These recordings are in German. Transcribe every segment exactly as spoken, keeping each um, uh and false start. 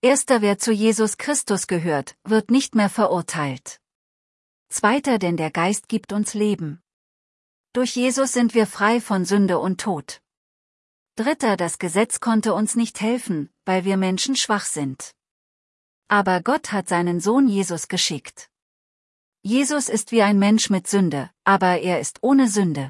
Erster, wer zu Jesus Christus gehört, wird nicht mehr verurteilt. Zweiter, denn der Geist gibt uns Leben. Durch Jesus sind wir frei von Sünde und Tod. Dritter, das Gesetz konnte uns nicht helfen, weil wir Menschen schwach sind. Aber Gott hat seinen Sohn Jesus geschickt. Jesus ist wie ein Mensch mit Sünde, aber er ist ohne Sünde.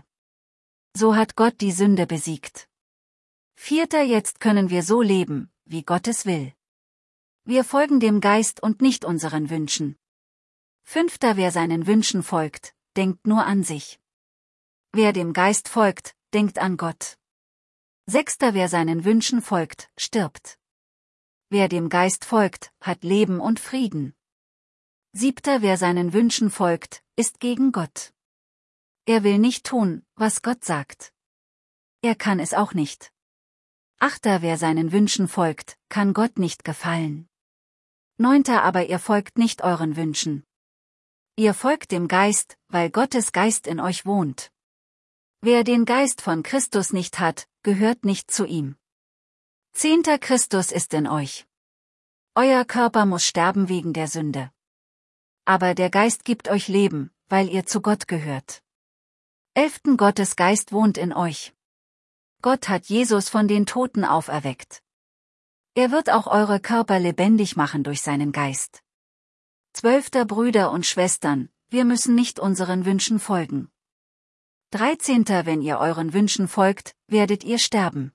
So hat Gott die Sünde besiegt. Vierter, jetzt können wir so leben, wie Gott es will. Wir folgen dem Geist und nicht unseren Wünschen. Fünfter, wer seinen Wünschen folgt, denkt nur an sich. Wer dem Geist folgt, denkt an Gott. Sechster, wer seinen Wünschen folgt, stirbt. Wer dem Geist folgt, hat Leben und Frieden. Siebter, wer seinen Wünschen folgt, ist gegen Gott. Er will nicht tun, was Gott sagt. Er kann es auch nicht. Achter, wer seinen Wünschen folgt, kann Gott nicht gefallen. Neunter, aber ihr folgt nicht euren Wünschen. Ihr folgt dem Geist, weil Gottes Geist in euch wohnt. Wer den Geist von Christus nicht hat, gehört nicht zu ihm. Zehnter, Christus ist in euch. Euer Körper muss sterben wegen der Sünde. Aber der Geist gibt euch Leben, weil ihr zu Gott gehört. Elften, Gottes Geist wohnt in euch. Gott hat Jesus von den Toten auferweckt. Er wird auch eure Körper lebendig machen durch seinen Geist. Zwölfter, Brüder und Schwestern, wir müssen nicht unseren Wünschen folgen. Dreizehnter, wenn ihr euren Wünschen folgt, werdet ihr sterben.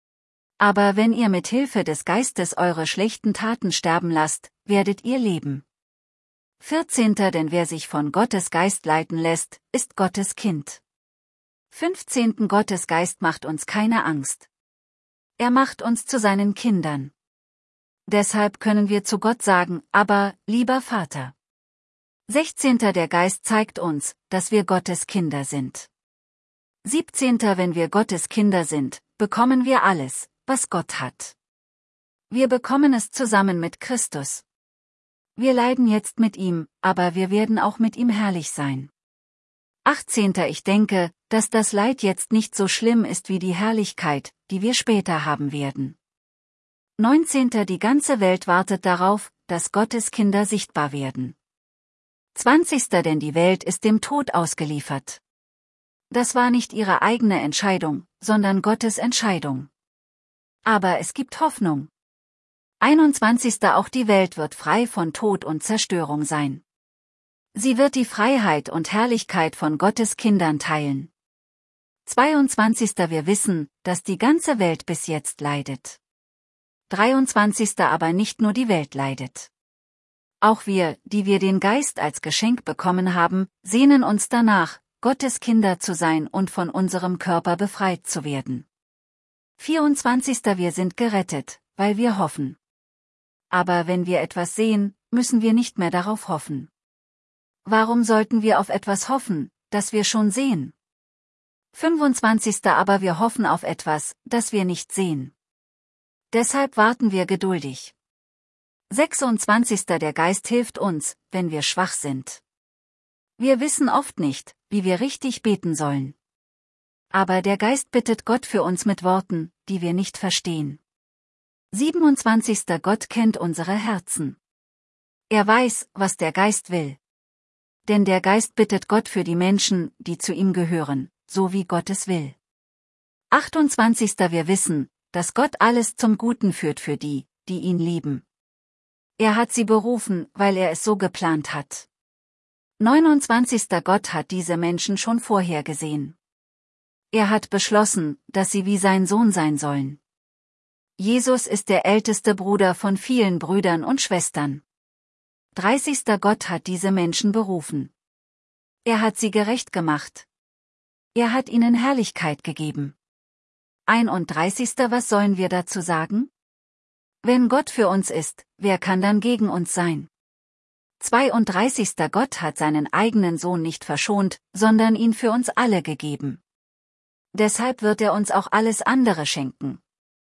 Aber wenn ihr mit Hilfe des Geistes eure schlechten Taten sterben lasst, werdet ihr leben. Vierzehnter, denn wer sich von Gottes Geist leiten lässt, ist Gottes Kind. Fünfzehnten, Gottes Geist macht uns keine Angst. Er macht uns zu seinen Kindern. Deshalb können wir zu Gott sagen, aber, lieber Vater. Sechzehnter, der Geist zeigt uns, dass wir Gottes Kinder sind. Siebzehnter, wenn wir Gottes Kinder sind, bekommen wir alles, was Gott hat. Wir bekommen es zusammen mit Christus. Wir leiden jetzt mit ihm, aber wir werden auch mit ihm herrlich sein. Achtzehnter, ich denke, dass das Leid jetzt nicht so schlimm ist wie die Herrlichkeit, die wir später haben werden. Neunzehnter, die ganze Welt wartet darauf, dass Gottes Kinder sichtbar werden. Zwanzigster, denn die Welt ist dem Tod ausgeliefert. Das war nicht ihre eigene Entscheidung, sondern Gottes Entscheidung. Aber es gibt Hoffnung. Einundzwanzigster, auch die Welt wird frei von Tod und Zerstörung sein. Sie wird die Freiheit und Herrlichkeit von Gottes Kindern teilen. zweiundzwanzigster, wir wissen, dass die ganze Welt bis jetzt leidet. dreiundzwanzigster, aber nicht nur die Welt leidet. Auch wir, die wir den Geist als Geschenk bekommen haben, sehnen uns danach, Gottes Kinder zu sein und von unserem Körper befreit zu werden. vierundzwanzigster, wir sind gerettet, weil wir hoffen. Aber wenn wir etwas sehen, müssen wir nicht mehr darauf hoffen. Warum sollten wir auf etwas hoffen, das wir schon sehen? fünfundzwanzigster, aber wir hoffen auf etwas, das wir nicht sehen. Deshalb warten wir geduldig. sechsundzwanzigster, der Geist hilft uns, wenn wir schwach sind. Wir wissen oft nicht, wie wir richtig beten sollen. Aber der Geist bittet Gott für uns mit Worten, die wir nicht verstehen. siebenundzwanzigster, Gott kennt unsere Herzen. Er weiß, was der Geist will. Denn der Geist bittet Gott für die Menschen, die zu ihm gehören, so wie Gott es will. achtundzwanzigster, wir wissen, dass Gott alles zum Guten führt für die, die ihn lieben. Er hat sie berufen, weil er es so geplant hat. neunundzwanzigster, Gott hat diese Menschen schon vorhergesehen. Er hat beschlossen, dass sie wie sein Sohn sein sollen. Jesus ist der älteste Bruder von vielen Brüdern und Schwestern. dreißigster, Gott hat diese Menschen berufen. Er hat sie gerecht gemacht. Er hat ihnen Herrlichkeit gegeben. einunddreißigster, was sollen wir dazu sagen? Wenn Gott für uns ist, wer kann dann gegen uns sein? zweiunddreißigster, Gott hat seinen eigenen Sohn nicht verschont, sondern ihn für uns alle gegeben. Deshalb wird er uns auch alles andere schenken.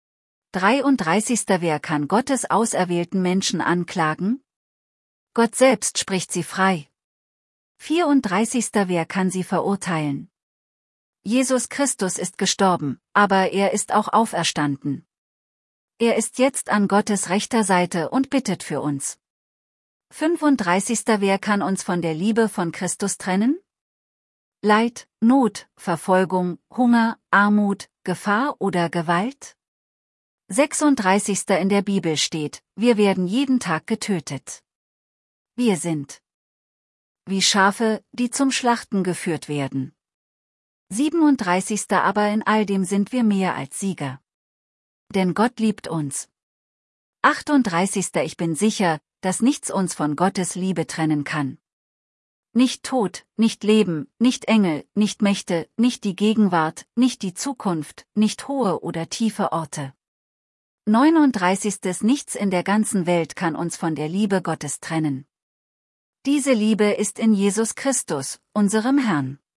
dreiunddreißigster, wer kann Gottes auserwählten Menschen anklagen? Gott selbst spricht sie frei. vierunddreißigster, wer kann sie verurteilen? Jesus Christus ist gestorben, aber er ist auch auferstanden. Er ist jetzt an Gottes rechter Seite und bittet für uns. fünfunddreißig. Wer kann uns von der Liebe von Christus trennen? Leid, Not, Verfolgung, Hunger, Armut, Gefahr oder Gewalt? sechsunddreißig. In der Bibel steht, wir werden jeden Tag getötet. Wir sind wie Schafe, die zum Schlachten geführt werden. siebenunddreißig. Aber in all dem sind wir mehr als Sieger. Denn Gott liebt uns. achtunddreißig. Ich bin sicher, dass nichts uns von Gottes Liebe trennen kann. Nicht Tod, nicht Leben, nicht Engel, nicht Mächte, nicht die Gegenwart, nicht die Zukunft, nicht hohe oder tiefe Orte. neununddreißig. Nichts in der ganzen Welt kann uns von der Liebe Gottes trennen. Diese Liebe ist in Jesus Christus, unserem Herrn.